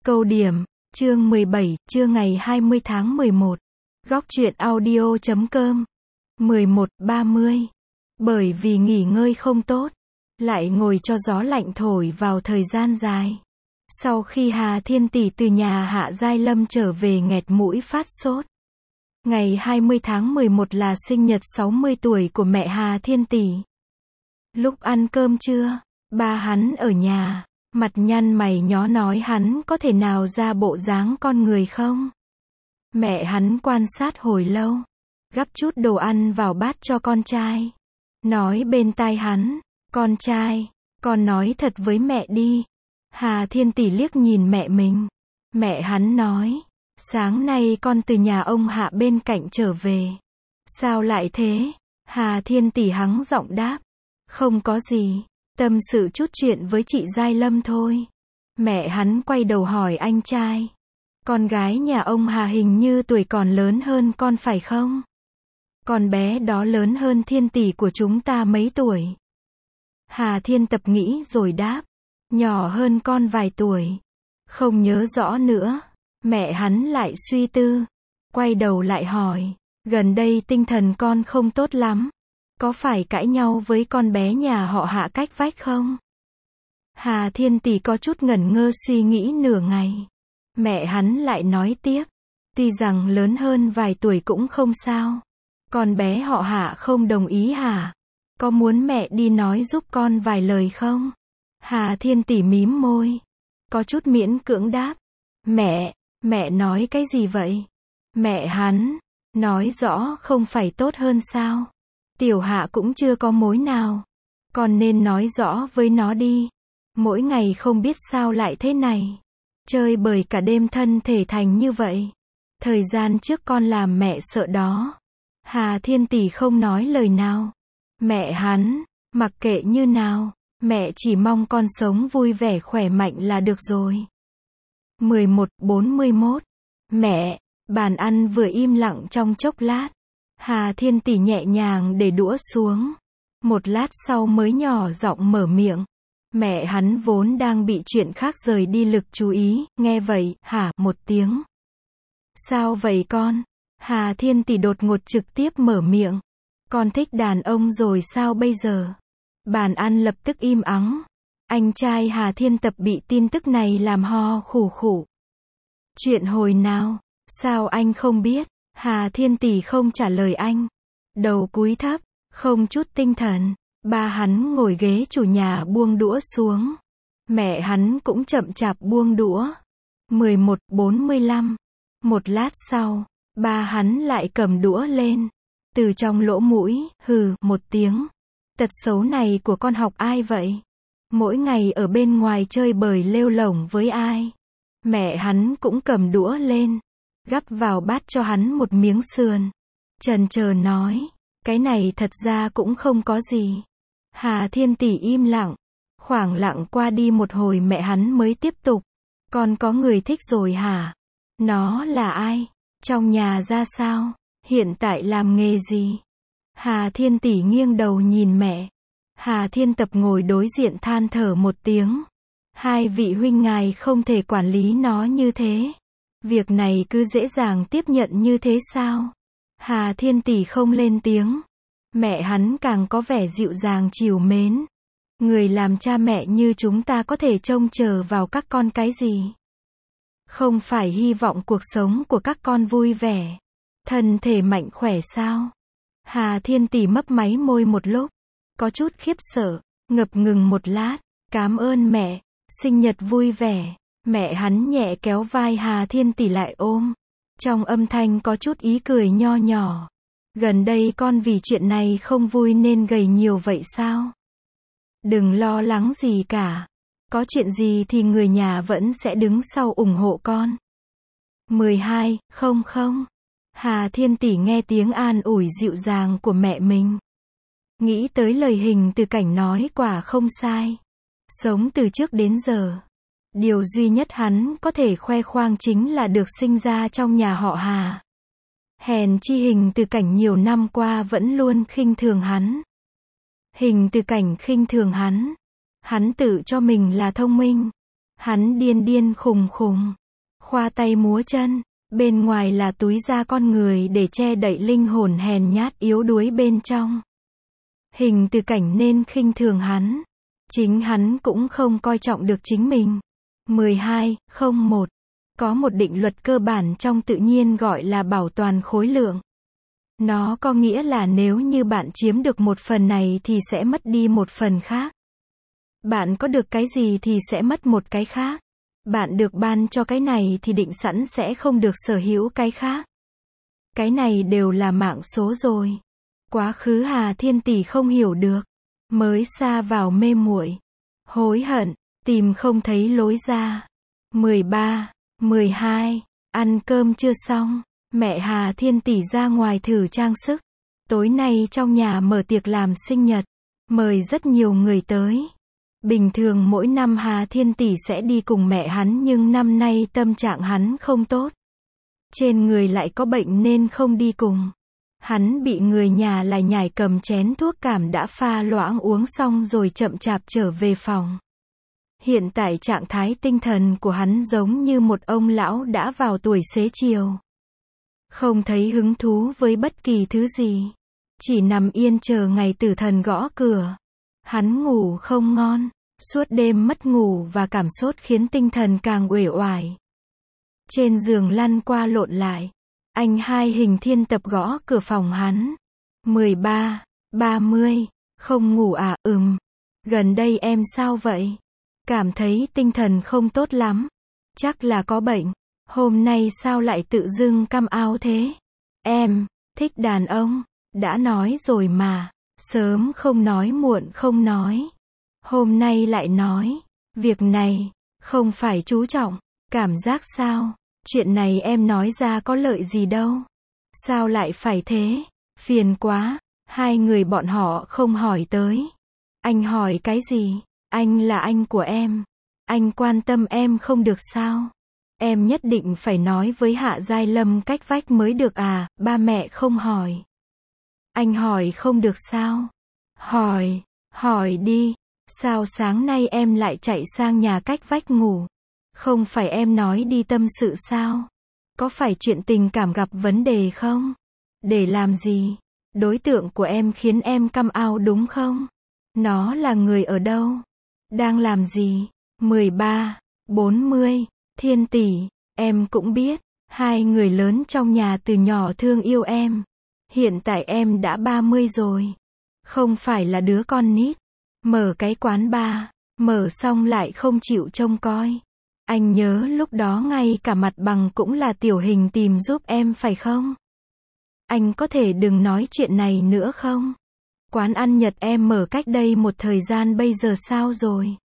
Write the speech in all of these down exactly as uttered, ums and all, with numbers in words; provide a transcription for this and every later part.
Câu điểm, chương mười bảy, trưa ngày hai mươi tháng mười một. Góc truyện audio chấm com. mười một ba mươi. Bởi vì nghỉ ngơi không tốt, lại ngồi cho gió lạnh thổi vào thời gian dài. Sau khi Hà Thiên Tỷ từ nhà Hạ Giai Lâm trở về nghẹt mũi phát sốt. Ngày hai mươi tháng mười một là sinh nhật sáu mươi tuổi của mẹ Hà Thiên Tỷ. Lúc ăn cơm trưa, ba hắn ở nhà, mặt nhăn mày nhó nói hắn có thể nào ra bộ dáng con người không? Mẹ hắn quan sát hồi lâu, gắp chút đồ ăn vào bát cho con trai. Nói bên tai hắn, con trai, con nói thật với mẹ đi. Hà Thiên Tỷ liếc nhìn mẹ mình. Mẹ hắn nói, sáng nay con từ nhà ông Hạ bên cạnh trở về. Sao lại thế? Hà Thiên Tỷ hắng giọng đáp, không có gì, tâm sự chút chuyện với chị Giai Lâm thôi. Mẹ hắn quay đầu hỏi anh trai, con gái nhà ông Hà hình như tuổi còn lớn hơn con phải không? Con bé đó lớn hơn Thiên Tỷ của chúng ta mấy tuổi? Hà Thiên Tập nghĩ rồi đáp, nhỏ hơn con vài tuổi. Không nhớ rõ nữa. Mẹ hắn lại suy tư, quay đầu lại hỏi, gần đây tinh thần con không tốt lắm, có phải cãi nhau với con bé nhà họ Hạ cách vách không? Hà Thiên Tỷ có chút ngẩn ngơ suy nghĩ nửa ngày. Mẹ hắn lại nói tiếp, tuy rằng lớn hơn vài tuổi cũng không sao. Con bé họ Hạ không đồng ý hả? Có muốn mẹ đi nói giúp con vài lời không? Hà Thiên Tỷ mím môi, có chút miễn cưỡng đáp, mẹ, mẹ nói cái gì vậy? Mẹ hắn nói rõ không phải tốt hơn sao? Tiểu Hạ cũng chưa có mối nào, con nên nói rõ với nó đi. Mỗi ngày không biết sao lại thế này, chơi bời cả đêm thân thể thành như vậy. Thời gian trước con làm mẹ sợ đó. Hà Thiên Tỷ không nói lời nào. Mẹ hắn, mặc kệ như nào, mẹ chỉ mong con sống vui vẻ khỏe mạnh là được rồi. mười một bốn mươi mốt. Mẹ, bàn ăn vừa im lặng trong chốc lát. Hà Thiên Tỷ nhẹ nhàng để đũa xuống. Một lát sau mới nhỏ giọng mở miệng. Mẹ hắn vốn đang bị chuyện khác rời đi lực chú ý, nghe vậy, hả, một tiếng. Sao vậy con? Hà Thiên Tỷ đột ngột trực tiếp mở miệng. Con thích đàn ông rồi sao bây giờ? Bàn ăn lập tức im ắng. Anh trai Hà Thiên Tập bị tin tức này làm ho khủ khủ. Chuyện hồi nào? Sao anh không biết? Hà Thiên Tỷ không trả lời anh. Đầu cúi thấp, không chút tinh thần. Ba hắn ngồi ghế chủ nhà buông đũa xuống. Mẹ hắn cũng chậm chạp buông đũa. mười một bốn mươi lăm. Một lát sau, ba hắn lại cầm đũa lên. Từ trong lỗ mũi, hừ, một tiếng. Tật xấu này của con học ai vậy? Mỗi ngày ở bên ngoài chơi bời lêu lổng với ai? Mẹ hắn cũng cầm đũa lên, gắp vào bát cho hắn một miếng sườn. Chần chờ nói, cái này thật ra cũng không có gì. Hà Thiên Tỷ im lặng. Khoảng lặng qua đi một hồi mẹ hắn mới tiếp tục. Con có người thích rồi hả? Nó là ai? Trong nhà ra sao? Hiện tại làm nghề gì? Hà Thiên Tỷ nghiêng đầu nhìn mẹ. Hà Thiên Tập ngồi đối diện than thở một tiếng. Hai vị huynh ngài không thể quản lý nó như thế. Việc này cứ dễ dàng tiếp nhận như thế sao? Hà Thiên Tỷ không lên tiếng. Mẹ hắn càng có vẻ dịu dàng trìu mến. Người làm cha mẹ như chúng ta có thể trông chờ vào các con cái gì? Không phải hy vọng cuộc sống của các con vui vẻ, thân thể mạnh khỏe sao? Hà Thiên Tỷ mấp máy môi một lúc, có chút khiếp sợ, ngập ngừng một lát. Cảm ơn mẹ, sinh nhật vui vẻ. Mẹ hắn nhẹ kéo vai Hà Thiên Tỷ lại ôm. Trong âm thanh có chút ý cười nho nhỏ. Gần đây con vì chuyện này không vui nên gầy nhiều vậy sao? Đừng lo lắng gì cả. Có chuyện gì thì người nhà vẫn sẽ đứng sau ủng hộ con. mười hai, không không. Hà Thiên Tỷ nghe tiếng an ủi dịu dàng của mẹ mình. Nghĩ tới lời Hình Từ Cảnh nói quả không sai. Sống từ trước đến giờ, điều duy nhất hắn có thể khoe khoang chính là được sinh ra trong nhà họ Hà. Hèn chi Hình Từ Cảnh nhiều năm qua vẫn luôn khinh thường hắn. Hình Từ Cảnh khinh thường hắn. Hắn tự cho mình là thông minh. Hắn điên điên khùng khùng, khoa tay múa chân, bên ngoài là túi da con người để che đậy linh hồn hèn nhát yếu đuối bên trong. Hình Từ Cảnh nên khinh thường hắn. Chính hắn cũng không coi trọng được chính mình. mười hai không một Có một định luật cơ bản trong tự nhiên gọi là bảo toàn khối lượng. Nó có nghĩa là nếu như bạn chiếm được một phần này thì sẽ mất đi một phần khác. Bạn có được cái gì thì sẽ mất một cái khác. Bạn được ban cho cái này thì định sẵn sẽ không được sở hữu cái khác. Cái này đều là mạng số rồi. Quá khứ Hà Thiên Tỷ không hiểu được. Mới sa vào mê muội, hối hận, tìm không thấy lối ra. mười ba mười hai Ăn cơm chưa xong, mẹ Hà Thiên Tỷ ra ngoài thử trang sức. Tối nay trong nhà mở tiệc làm sinh nhật, mời rất nhiều người tới. Bình thường mỗi năm Hà Thiên Tỷ sẽ đi cùng mẹ hắn nhưng năm nay tâm trạng hắn không tốt. Trên người lại có bệnh nên không đi cùng. Hắn bị người nhà lải nhải cầm chén thuốc cảm đã pha loãng uống xong rồi chậm chạp trở về phòng. Hiện tại trạng thái tinh thần của hắn giống như một ông lão đã vào tuổi xế chiều. Không thấy hứng thú với bất kỳ thứ gì. Chỉ nằm yên chờ ngày tử thần gõ cửa. Hắn ngủ không ngon. Suốt đêm mất ngủ và cảm sốt khiến tinh thần càng uể oải. Trên giường lăn qua lộn lại. Anh hai Hình Thiên Tập gõ cửa phòng hắn. mười ba ba mươi Không ngủ à? Ừm. Gần đây em sao vậy? Cảm thấy tinh thần không tốt lắm. Chắc là có bệnh. Hôm nay sao lại tự dưng căm áo thế? Em thích đàn ông. Đã nói rồi mà. Sớm không nói muộn không nói. Hôm nay lại nói. Việc này không phải chú trọng. Cảm giác sao? Chuyện này em nói ra có lợi gì đâu. Sao lại phải thế? Phiền quá. Hai người bọn họ không hỏi tới. Anh hỏi cái gì? Anh là anh của em. Anh quan tâm em không được sao? Em nhất định phải nói với Hạ Giai Lâm cách vách mới được à? Ba mẹ không hỏi. Anh hỏi không được sao? Hỏi, hỏi đi. Sao sáng nay em lại chạy sang nhà cách vách ngủ? Không phải em nói đi tâm sự sao? Có phải chuyện tình cảm gặp vấn đề không? Để làm gì? Đối tượng của em khiến em căm ao đúng không? Nó là người ở đâu? Đang làm gì? mười ba bốn mươi Thiên Tỷ, em cũng biết, hai người lớn trong nhà từ nhỏ thương yêu em. Hiện tại em đã ba mươi rồi. Không phải là đứa con nít. Mở cái quán bar, mở xong lại không chịu trông coi. Anh nhớ lúc đó ngay cả mặt bằng cũng là Tiểu Hình tìm giúp em phải không? Anh có thể đừng nói chuyện này nữa không? Quán ăn Nhật em mở cách đây một thời gian bây giờ sao rồi?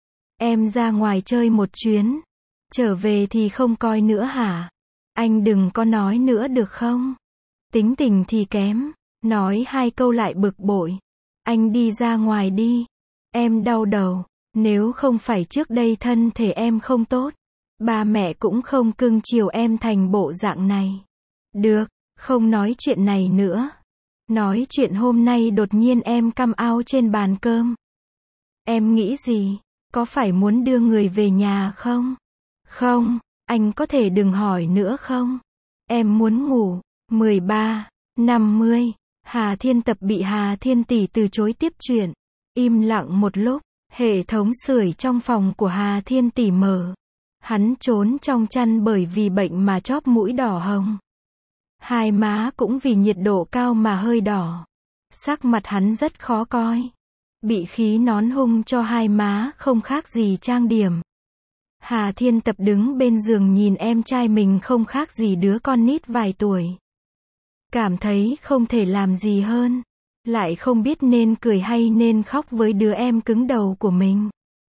Em ra ngoài chơi một chuyến. Trở về thì không coi nữa hả? Anh đừng có nói nữa được không? Tính tình thì kém. Nói hai câu lại bực bội. Anh đi ra ngoài đi. Em đau đầu. Nếu không phải trước đây thân thể em không tốt, ba mẹ cũng không cưng chiều em thành bộ dạng này. Được, không nói chuyện này nữa. Nói chuyện hôm nay đột nhiên em căm ao trên bàn cơm. Em nghĩ gì? Có phải muốn đưa người về nhà không? Không, anh có thể đừng hỏi nữa không? Em muốn ngủ. mười ba năm mươi Hà Thiên Tập bị Hà Thiên Tỷ từ chối tiếp chuyện. Im lặng một lúc. Hệ thống sưởi trong phòng của Hà Thiên Tỷ mở. Hắn trốn trong chăn bởi vì bệnh mà chóp mũi đỏ hồng. Hai má cũng vì nhiệt độ cao mà hơi đỏ. Sắc mặt hắn rất khó coi. Bị khí nón hung cho hai má không khác gì trang điểm. Hà Thiên Tập đứng bên giường nhìn em trai mình không khác gì đứa con nít vài tuổi. Cảm thấy không thể làm gì hơn. Lại không biết nên cười hay nên khóc với đứa em cứng đầu của mình.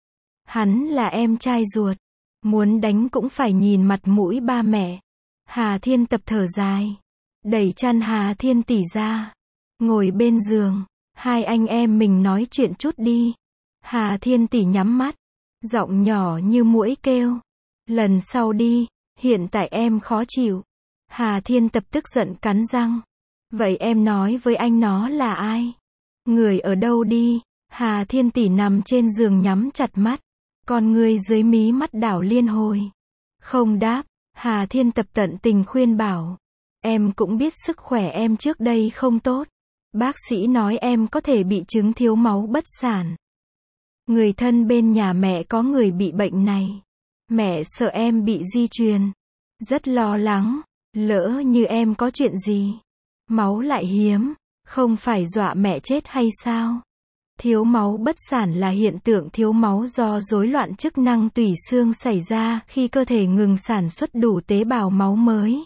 Hắn là em trai ruột. Muốn đánh cũng phải nhìn mặt mũi ba mẹ. Hà Thiên Tập thở dài. Đẩy chăn Hà Thiên Tỷ ra. Ngồi bên giường. Hai anh em mình nói chuyện chút đi. Hà Thiên Tỷ nhắm mắt. Giọng nhỏ như muỗi kêu. Lần sau đi. Hiện tại em khó chịu. Hà Thiên Tập tức giận cắn răng. Vậy em nói với anh nó là ai? Người ở đâu đi? Hà Thiên Tỷ nằm trên giường nhắm chặt mắt. Con ngươi dưới mí mắt đảo liên hồi. Không đáp, Hà Thiên Tập tận tình khuyên bảo. Em cũng biết sức khỏe em trước đây không tốt. Bác sĩ nói em có thể bị chứng thiếu máu bất sản. Người thân bên nhà mẹ có người bị bệnh này. Mẹ sợ em bị di truyền. Rất lo lắng, lỡ như em có chuyện gì. Máu lại hiếm, không phải dọa mẹ chết hay sao? Thiếu máu bất sản là hiện tượng thiếu máu do rối loạn chức năng tủy xương xảy ra khi cơ thể ngừng sản xuất đủ tế bào máu mới.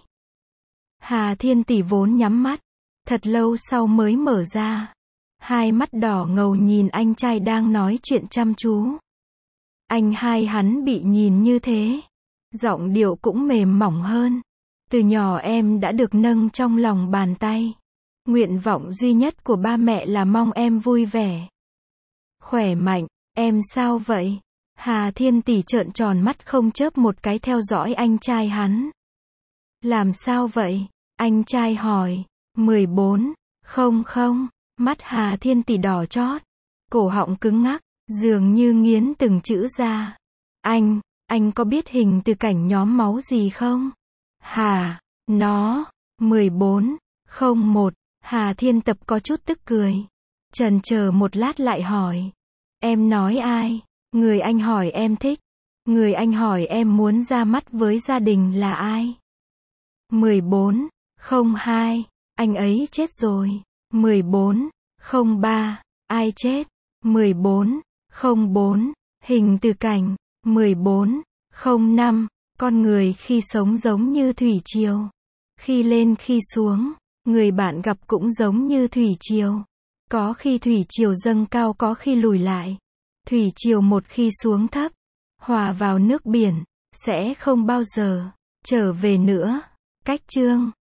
Hà Thiên Tỷ vốn nhắm mắt, thật lâu sau mới mở ra. Hai mắt đỏ ngầu nhìn anh trai đang nói chuyện chăm chú. Anh hai hắn bị nhìn như thế, giọng điệu cũng mềm mỏng hơn. Từ nhỏ em đã được nâng trong lòng bàn tay. Nguyện vọng duy nhất của ba mẹ là mong em vui vẻ, khỏe mạnh. Em sao vậy? Hà Thiên Tỷ trợn tròn mắt không chớp một cái theo dõi anh trai hắn. Làm sao vậy? Anh trai hỏi. mười bốn. Không không. Mắt Hà Thiên Tỷ đỏ chót. Cổ họng cứng ngắc, dường như nghiến từng chữ ra. Anh, anh có biết hình từ cảnh nhóm máu gì không? Hà, nó. mười bốn. Không một. Hà Thiên Tập có chút tức cười. Chần chờ một lát lại hỏi. Em nói ai? Người anh hỏi em thích. Người anh hỏi em muốn ra mắt với gia đình là ai? mười bốn. Không hai. Anh ấy chết rồi. mười bốn. Không ba. Ai chết? mười bốn. Không bốn. Hình từ cảnh. mười bốn. Không năm. Con người khi sống giống như thủy triều. Khi lên khi xuống. Người bạn gặp cũng giống như thủy triều. Có khi thủy triều dâng cao, có khi lùi lại. Thủy triều một khi xuống thấp, hòa vào nước biển, sẽ không bao giờ trở về nữa. Cách chương